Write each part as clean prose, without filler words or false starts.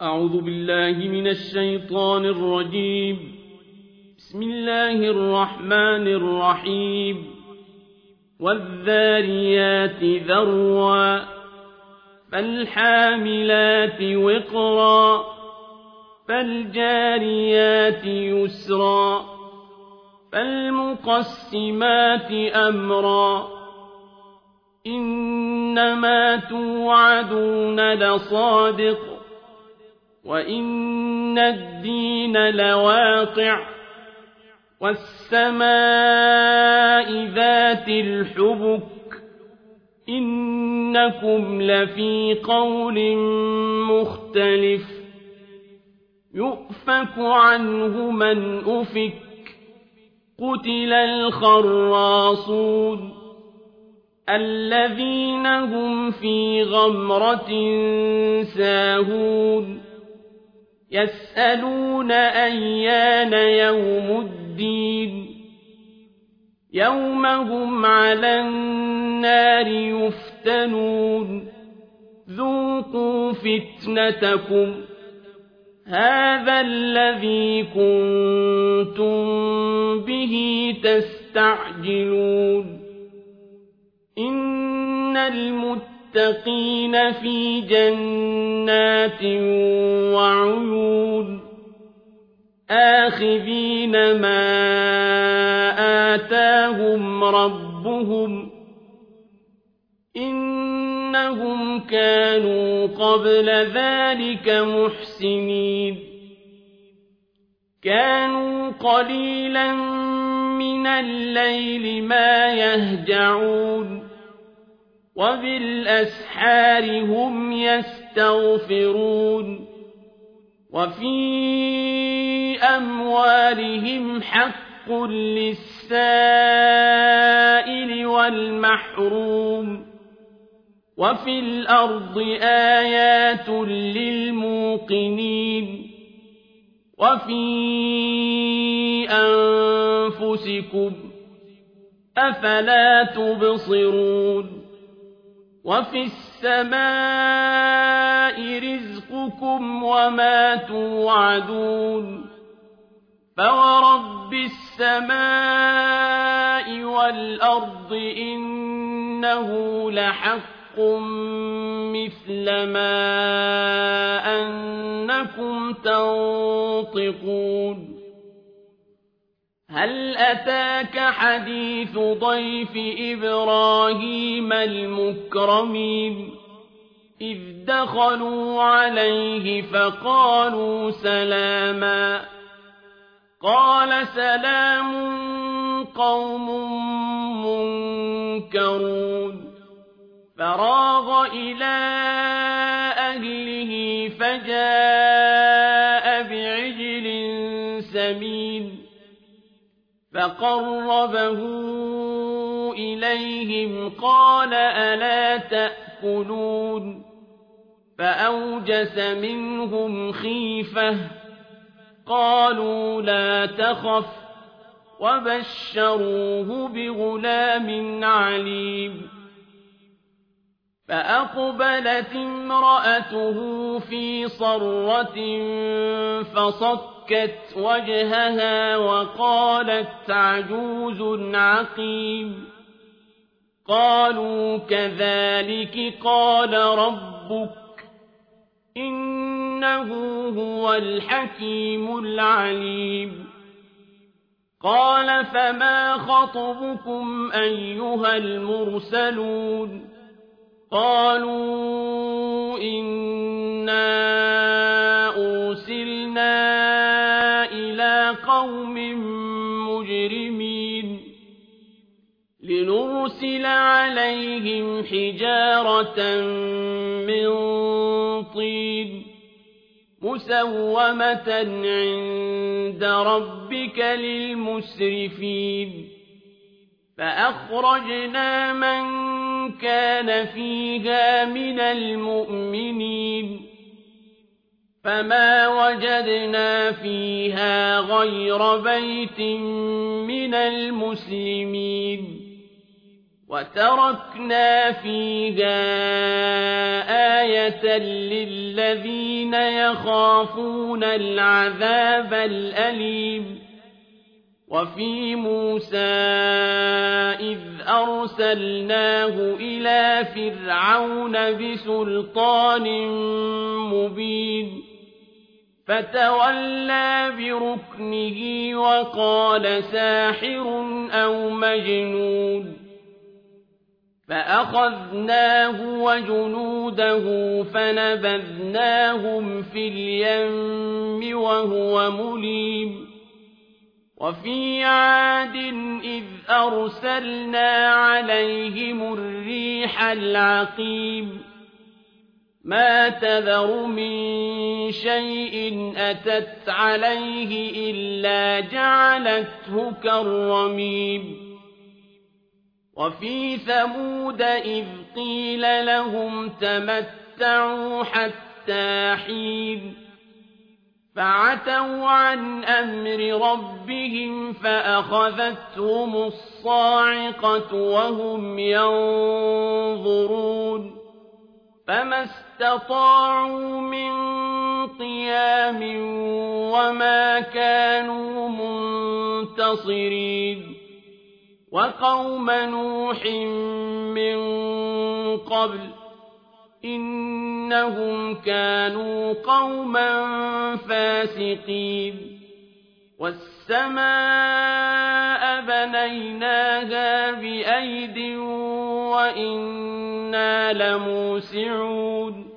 أعوذ بالله من الشيطان الرجيم. بسم الله الرحمن الرحيم. والذاريات ذروا فالحاملات وقرا فالجاريات يسرا فالمقسمات أمرا إنما توعدون لصادق وإن الدين لواقع والسماء ذات الحبك إنكم لفي قول مختلف يؤفك عنه من أفك قتل الخراصون الذين هم في غمرة ساهون يسألون أيان يوم الدين يوم هم على النار يفتنون ذوقوا فتنتكم هذا الذي كنتم به تستعجلون إن المتقين في جنات وعيون آخذين ما آتاهم ربهم إنهم كانوا قبل ذلك محسنين كانوا قليلا من الليل ما يهجعون وبالأسحار هم يستغفرون وفي أموالهم حق للسائل والمحروم وفي الأرض آيات للموقنين وفي أنفسكم أفلا تبصرون وفي السماء رزقكم وما توعدون فورب السماء والأرض إنه لحق مثل ما أنكم تنطقون هل أتاك حديث ضيف إبراهيم المكرمين إذ دخلوا عليه فقالوا سلاما قال سلام قوم منكرون فراغ إلى أهله فجاء بعجل سمين فقربه إليهم قال ألا تأكلون فأوجس منهم خيفة قالوا لا تخف وبشروه بغلام عليم فأقبلت امرأته في صرة فصكت وجهها وقالت عجوز عقيم قالوا كذلك قال ربك إنه هو الحكيم العليم قال فما خطبكم أيها المرسلون قالوا إنا أرسلنا إلى قوم مجرمين لنرسل عليهم حجارة من طين مسومة عند ربك للمسرفين فأخرجنا من كان فيها من المؤمنين فما وجدنا فيها غير بيت من المسلمين وتركنا فيها آية للذين يخافون العذاب الأليم وفي موسى إذ أرسلناه إلى فرعون بسلطان مبين فتولى بركنه وقال ساحر أو مجنون فأخذناه وجنوده فنبذناهم في اليم وهو مليم وفي عاد إذ أرسلنا عليهم الريح العقيم ما تذر من شيء أتت عليه إلا جعلته كالرميم وفي ثمود إذ قيل لهم تمتعوا حتى حين فعتوا عن أمر ربهم فأخذتهم الصاعقة وهم ينظرون فما استطاعوا من قيام وما كانوا منتصرين وقوم نوح من قبل إنهم كانوا قوما فاسقين والسماء بنيناها بأيد وإنا لموسعون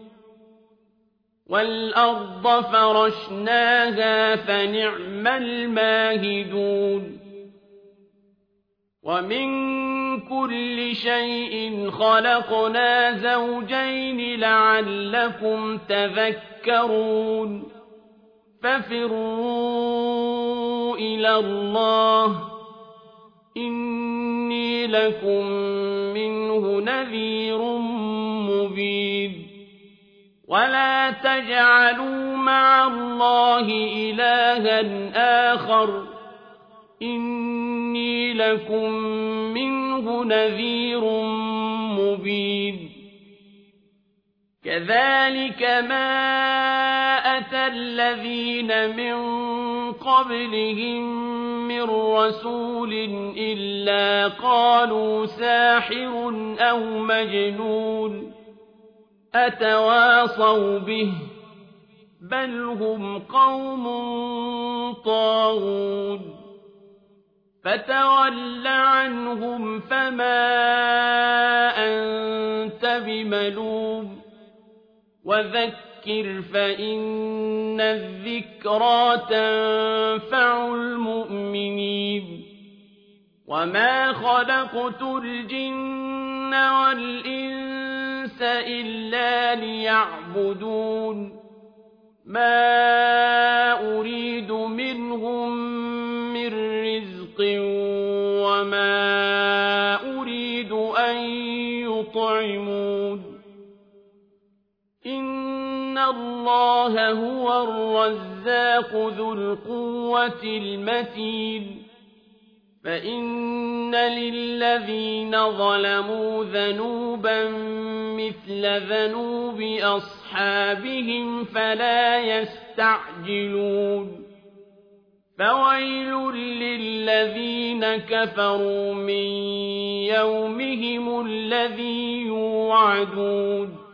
والأرض فرشناها فنعم الماهدون ومن كل شيء خلقنا زوجين لعلكم تذكرون ففروا إلى الله إني لكم منه نذير مبين ولا تجعلوا مع الله إلها آخر إني لكم منه نذير مبين كذلك ما أتى الذين من قبلهم من رسول إلا قالوا ساحر أو مجنون أتواصوا به بل هم قوم طاغون فتول عنهم فما أنت بملوم وذكر فإن الذكرى تنفع المؤمنين وما خلقت الجن والإنس إلا ليعبدون ما أريد منهم من رزق وما أريد أن يطعمون إن الله هو الرزاق ذو القوة المتين فإن للذين ظلموا ذنوبا مثل ذنوب أصحابهم فلا يستعجلون فويل للذين كفروا من يومهم الذي يوعدون